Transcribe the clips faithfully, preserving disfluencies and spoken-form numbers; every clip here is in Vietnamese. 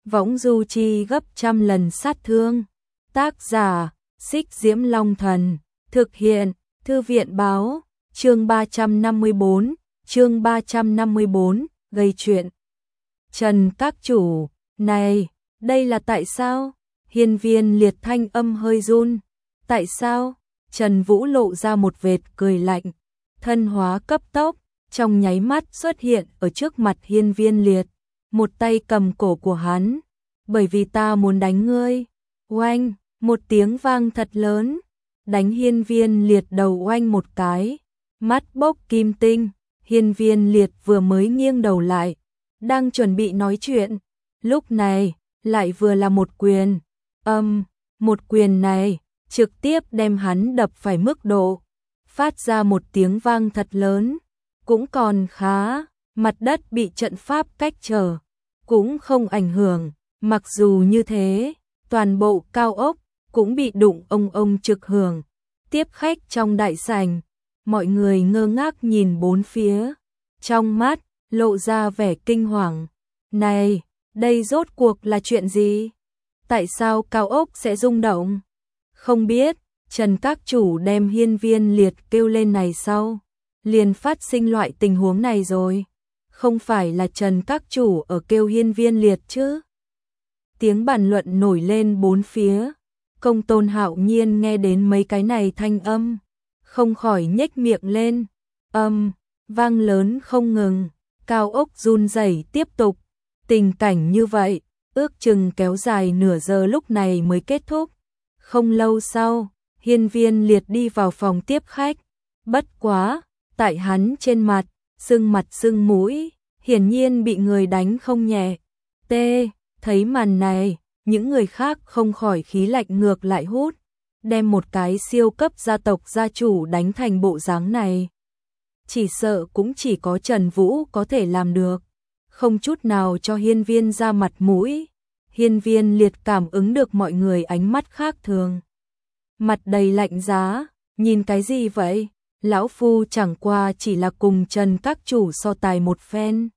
võng du chi gấp trăm lần sát thương. Tác giả, Xích Diễm Long Thần, thực hiện, Thư viện Báo, chương ba trăm năm mươi bốn, chương ba trăm năm mươi bốn, gây chuyện. Trần các chủ, này, đây là tại sao? Hiên Viên Liệt thanh âm hơi run. Tại sao? Trần Vũ lộ ra một vệt cười lạnh, thân hóa cấp tốc, trong nháy mắt xuất hiện ở trước mặt Hiên Viên Liệt, một tay cầm cổ của hắn. Bởi vì ta muốn đánh ngươi. Oanh, một tiếng vang thật lớn, đánh Hiên Viên Liệt đầu oanh một cái, mắt bốc kim tinh. Hiên Viên Liệt vừa mới nghiêng đầu lại, đang chuẩn bị nói chuyện, lúc này lại vừa là một quyền. Âm, um, một quyền này trực tiếp đem hắn đập phải mức độ, phát ra một tiếng vang thật lớn. Cũng còn khá, mặt đất bị trận pháp cách trở, cũng không ảnh hưởng. Mặc dù như thế, toàn bộ cao ốc cũng bị đụng ông ông trực hưởng. Tiếp khách trong đại sảnh, mọi người ngơ ngác nhìn bốn phía, trong mắt lộ ra vẻ kinh hoàng. Này, đây rốt cuộc là chuyện gì? Tại sao cao ốc sẽ rung động? Không biết. Trần các chủ đem Hiên Viên Liệt kêu lên này sau, liền phát sinh loại tình huống này rồi. Không phải là Trần các chủ ở kêu Hiên Viên Liệt chứ? Tiếng bàn luận nổi lên bốn phía. Công Tôn Hạo Nhiên nghe đến mấy cái này thanh âm, không khỏi nhếch miệng lên. Âm, vang lớn không ngừng, cao ốc run rẩy tiếp tục. Tình cảnh như vậy, ước chừng kéo dài nửa giờ lúc này mới kết thúc. Không lâu sau, Hiên Viên Liệt đi vào phòng tiếp khách. Bất quá, tại hắn trên mặt, sưng mặt sưng mũi, hiển nhiên bị người đánh không nhẹ. T, thấy màn này, những người khác không khỏi khí lạnh ngược lại hút, đem một cái siêu cấp gia tộc gia chủ đánh thành bộ dáng này. Chỉ sợ cũng chỉ có Trần Vũ có thể làm được, không chút nào cho Hiên Viên ra mặt mũi. Hiên Viên Liệt cảm ứng được mọi người ánh mắt khác thường, mặt đầy lạnh giá. Nhìn cái gì vậy? Lão phu chẳng qua chỉ là cùng Trần các chủ so tài một phen.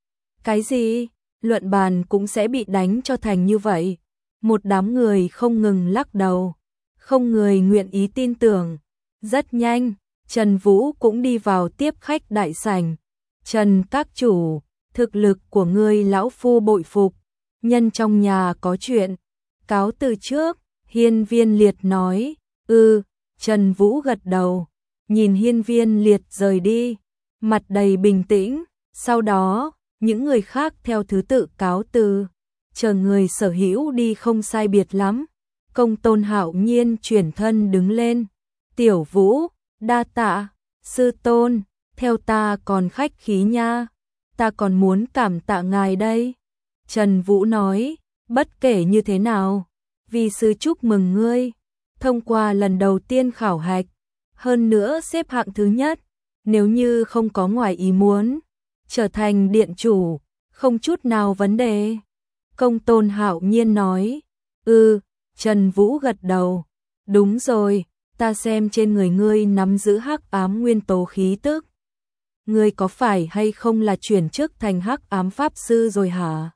Cái gì? Luận bàn cũng sẽ bị đánh cho thành như vậy? Một đám người không ngừng lắc đầu, không người nguyện ý tin tưởng. Rất nhanh, Trần Vũ cũng đi vào tiếp khách đại sảnh. Trần các chủ, thực lực của ngươi lão phu bội phục, nhân trong nhà có chuyện, cáo từ trước. Hiên Viên Liệt nói. Ừ. Trần Vũ gật đầu, nhìn Hiên Viên Liệt rời đi, mặt đầy bình tĩnh. Sau đó, những người khác theo thứ tự cáo từ, chờ người sở hữu đi không sai biệt lắm. Công Tôn Hạo Nhiên chuyển thân đứng lên. Tiểu Vũ, đa tạ, sư tôn, theo ta còn khách khí nha, ta còn muốn cảm tạ ngài đây. Trần Vũ nói, bất kể như thế nào, vì sư chúc mừng ngươi thông qua lần đầu tiên khảo hạch, hơn nữa xếp hạng thứ nhất, nếu như không có ngoài ý muốn, trở thành điện chủ, không chút nào vấn đề. Công Tôn Hạo Nhiên nói. Ừ. Trần Vũ gật đầu. Đúng rồi, ta xem trên người ngươi nắm giữ hắc ám nguyên tố khí tức. Ngươi có phải hay không là chuyển chức thành hắc ám pháp sư rồi hả?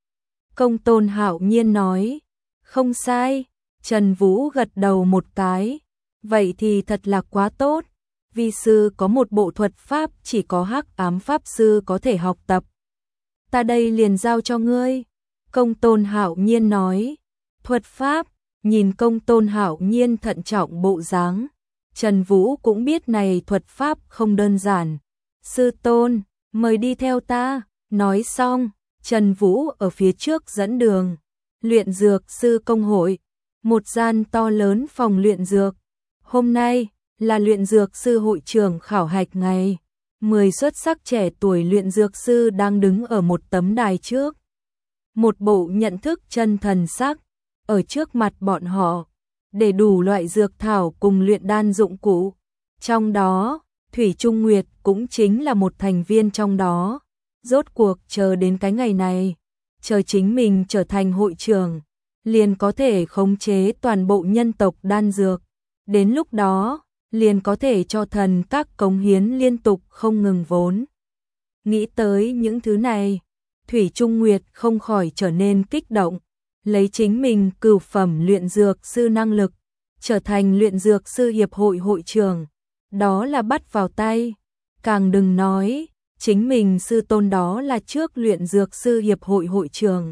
Công Tôn Hạo Nhiên nói. Không sai. Trần Vũ gật đầu một cái. Vậy thì thật là quá tốt. Vi sư có một bộ thuật pháp chỉ có hắc ám pháp sư có thể học tập. Ta đây liền giao cho ngươi. Công Tôn Hạo Nhiên nói. Thuật pháp. Nhìn Công Tôn Hạo Nhiên thận trọng bộ dáng, Trần Vũ cũng biết này thuật pháp không đơn giản. Sư tôn, mời đi theo ta. Nói xong, Trần Vũ ở phía trước dẫn đường. Luyện dược sư công hội, một gian to lớn phòng luyện dược. Hôm nay là luyện dược sư hội trưởng khảo hạch ngày. Mười xuất sắc trẻ tuổi luyện dược sư đang đứng ở một tấm đài trước. Một bộ nhận thức chân thần sắc ở trước mặt bọn họ, để đủ loại dược thảo cùng luyện đan dụng cụ. Trong đó, Thủy Trung Nguyệt cũng chính là một thành viên trong đó. Rốt cuộc chờ đến cái ngày này, chờ chính mình trở thành hội trưởng, liền có thể khống chế toàn bộ nhân tộc đan dược. Đến lúc đó, liền có thể cho thần các cống hiến liên tục không ngừng vốn. Nghĩ tới những thứ này, Thủy Trung Nguyệt không khỏi trở nên kích động, lấy chính mình cửu phẩm luyện dược sư năng lực, trở thành luyện dược sư hiệp hội hội trưởng, đó là bắt vào tay, càng đừng nói, chính mình sư tôn đó là trước luyện dược sư hiệp hội hội trưởng.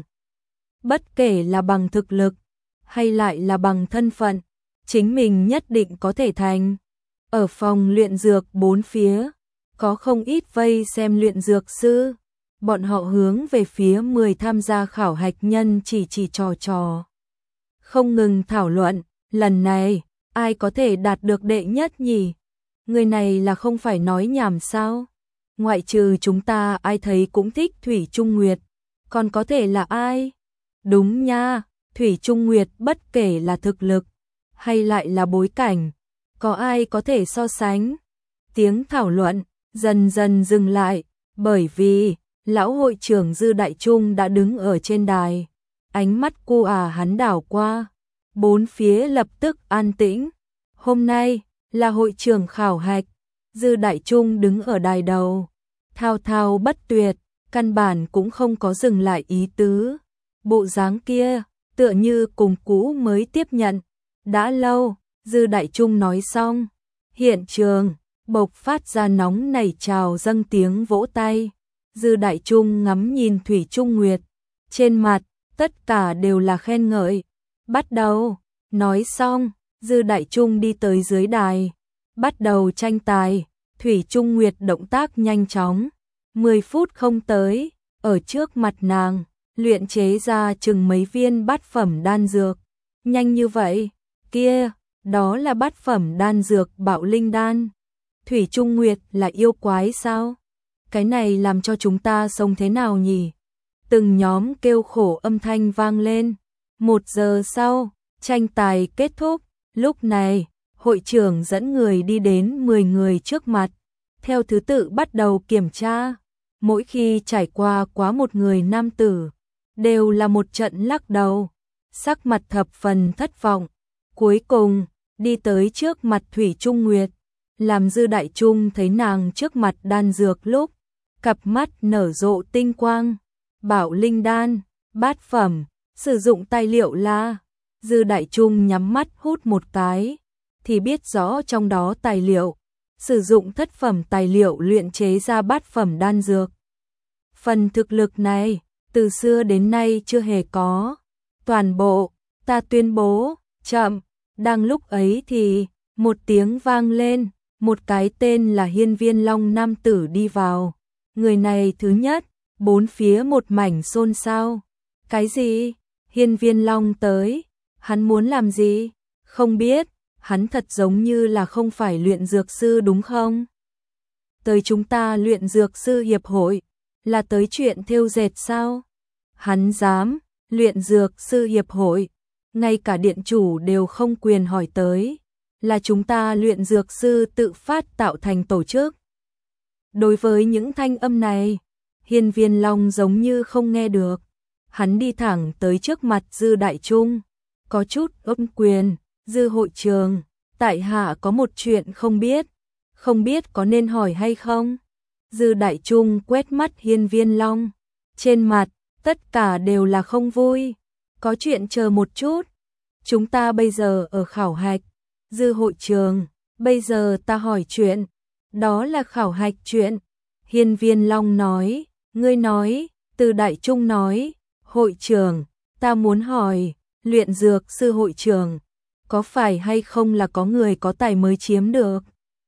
Bất kể là bằng thực lực, hay lại là bằng thân phận, chính mình nhất định có thể thành. Ở phòng luyện dược bốn phía, có không ít vây xem luyện dược sư, bọn họ hướng về phía mười tham gia khảo hạch nhân chỉ chỉ trò trò. Không ngừng thảo luận, lần này, ai có thể đạt được đệ nhất nhỉ? Người này là không phải nói nhảm sao? Ngoại trừ chúng ta ai thấy cũng thích Thủy Trung Nguyệt, còn có thể là ai? Đúng nha, Thủy Trung Nguyệt bất kể là thực lực, hay lại là bối cảnh, có ai có thể so sánh? Tiếng thảo luận dần dần dừng lại, bởi vì lão hội trưởng Dư Đại Trung đã đứng ở trên đài, ánh mắt cô à hắn đảo qua, bốn phía lập tức an tĩnh. Hôm nay là hội trưởng khảo hạch, Dư Đại Trung đứng ở đài đầu, thao thao bất tuyệt, căn bản cũng không có dừng lại ý tứ. Bộ dáng kia, tựa như cùng cũ mới tiếp nhận. Đã lâu, Dư Đại Trung nói xong, hiện trường bộc phát ra nóng nảy trào dâng tiếng vỗ tay. Dư Đại Trung ngắm nhìn Thủy Trung Nguyệt, trên mặt tất cả đều là khen ngợi. Bắt đầu, nói xong, Dư Đại Trung đi tới dưới đài, bắt đầu tranh tài. Thủy Trung Nguyệt động tác nhanh chóng, mười phút không tới, ở trước mặt nàng, luyện chế ra chừng mấy viên bát phẩm đan dược. Nhanh như vậy, kia, đó là bát phẩm đan dược Bạo Linh đan. Thủy Trung Nguyệt là yêu quái sao? Cái này làm cho chúng ta sống thế nào nhỉ? Từng nhóm kêu khổ âm thanh vang lên. Một giờ sau, tranh tài kết thúc. Lúc này, hội trưởng dẫn người đi đến mười người trước mặt, theo thứ tự bắt đầu kiểm tra. Mỗi khi trải qua quá một người nam tử, đều là một trận lắc đầu, sắc mặt thập phần thất vọng. Cuối cùng, đi tới trước mặt Thủy Trung Nguyệt, làm Dư Đại Trung thấy nàng trước mặt đan dược lúc, cặp mắt nở rộ tinh quang. Bảo Linh đan, bát phẩm, sử dụng tài liệu là. Dư Đại Trung nhắm mắt hút một cái, thì biết rõ trong đó tài liệu, sử dụng thất phẩm tài liệu luyện chế ra bát phẩm đan dược. Phần thực lực này, từ xưa đến nay chưa hề có. Toàn bộ, ta tuyên bố, chậm. Đang lúc ấy thì, một tiếng vang lên, một cái tên là Hiên Viên Long nam tử đi vào. Người này thứ nhất, bốn phía một mảnh xôn xao. Cái gì? Hiên Viên Long tới? Hắn muốn làm gì? Không biết, hắn thật giống như là không phải luyện dược sư đúng không? Tới chúng ta luyện dược sư hiệp hội, là tới chuyện thêu dệt sao? Hắn dám, luyện dược sư hiệp hội, ngay cả điện chủ đều không quyền hỏi tới, là chúng ta luyện dược sư tự phát tạo thành tổ chức. Đối với những thanh âm này, Hiên Viên Long giống như không nghe được. Hắn đi thẳng tới trước mặt Dư Đại Trung, có chút ôm quyền. Dư hội trường, tại hạ có một chuyện không biết, không biết có nên hỏi hay không? Dư Đại Trung quét mắt Hiên Viên Long, trên mặt tất cả đều là không vui. Có chuyện chờ một chút, chúng ta bây giờ ở khảo hạch. Dư hội trường, bây giờ ta hỏi chuyện, đó là khảo hạch chuyện. Hiên Viên Long nói, ngươi nói. Từ Đại Trung nói, hội trưởng, ta muốn hỏi, luyện dược sư hội trưởng, có phải hay không là có người có tài mới chiếm được?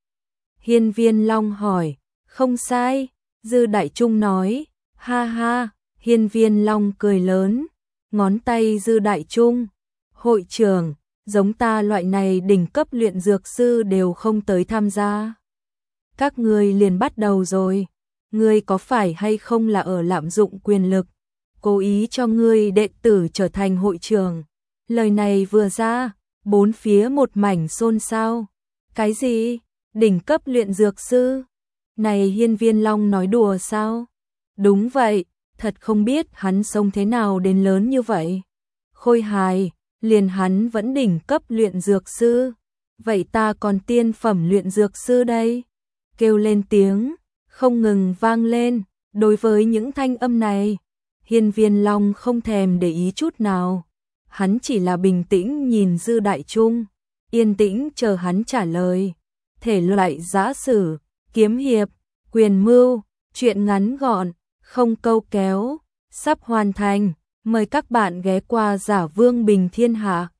Hiên Viên Long hỏi, không sai. Dư Đại Trung nói, ha ha. Hiên Viên Long cười lớn, ngón tay Dư Đại Trung, hội trưởng, giống ta loại này đỉnh cấp luyện dược sư đều không tới tham gia. Các ngươi liền bắt đầu rồi, ngươi có phải hay không là ở lạm dụng quyền lực, cố ý cho ngươi đệ tử trở thành hội trưởng? Lời này vừa ra, bốn phía một mảnh xôn xao. Cái gì? Đỉnh cấp luyện dược sư? Này Hiên Viên Long nói đùa sao? Đúng vậy, thật không biết hắn sống thế nào đến lớn như vậy. Khôi hài, liền hắn vẫn đỉnh cấp luyện dược sư. Vậy ta còn tiên phẩm luyện dược sư đây? Kêu lên tiếng, không ngừng vang lên. Đối với những thanh âm này, Hiên Viên Long không thèm để ý chút nào. Hắn chỉ là bình tĩnh nhìn Dư Đại Trung, yên tĩnh chờ hắn trả lời. Thể loại giã sử, kiếm hiệp, quyền mưu, truyện ngắn gọn, không câu kéo, sắp hoàn thành. Mời các bạn ghé qua Giả Vương Bình Thiên Hạ.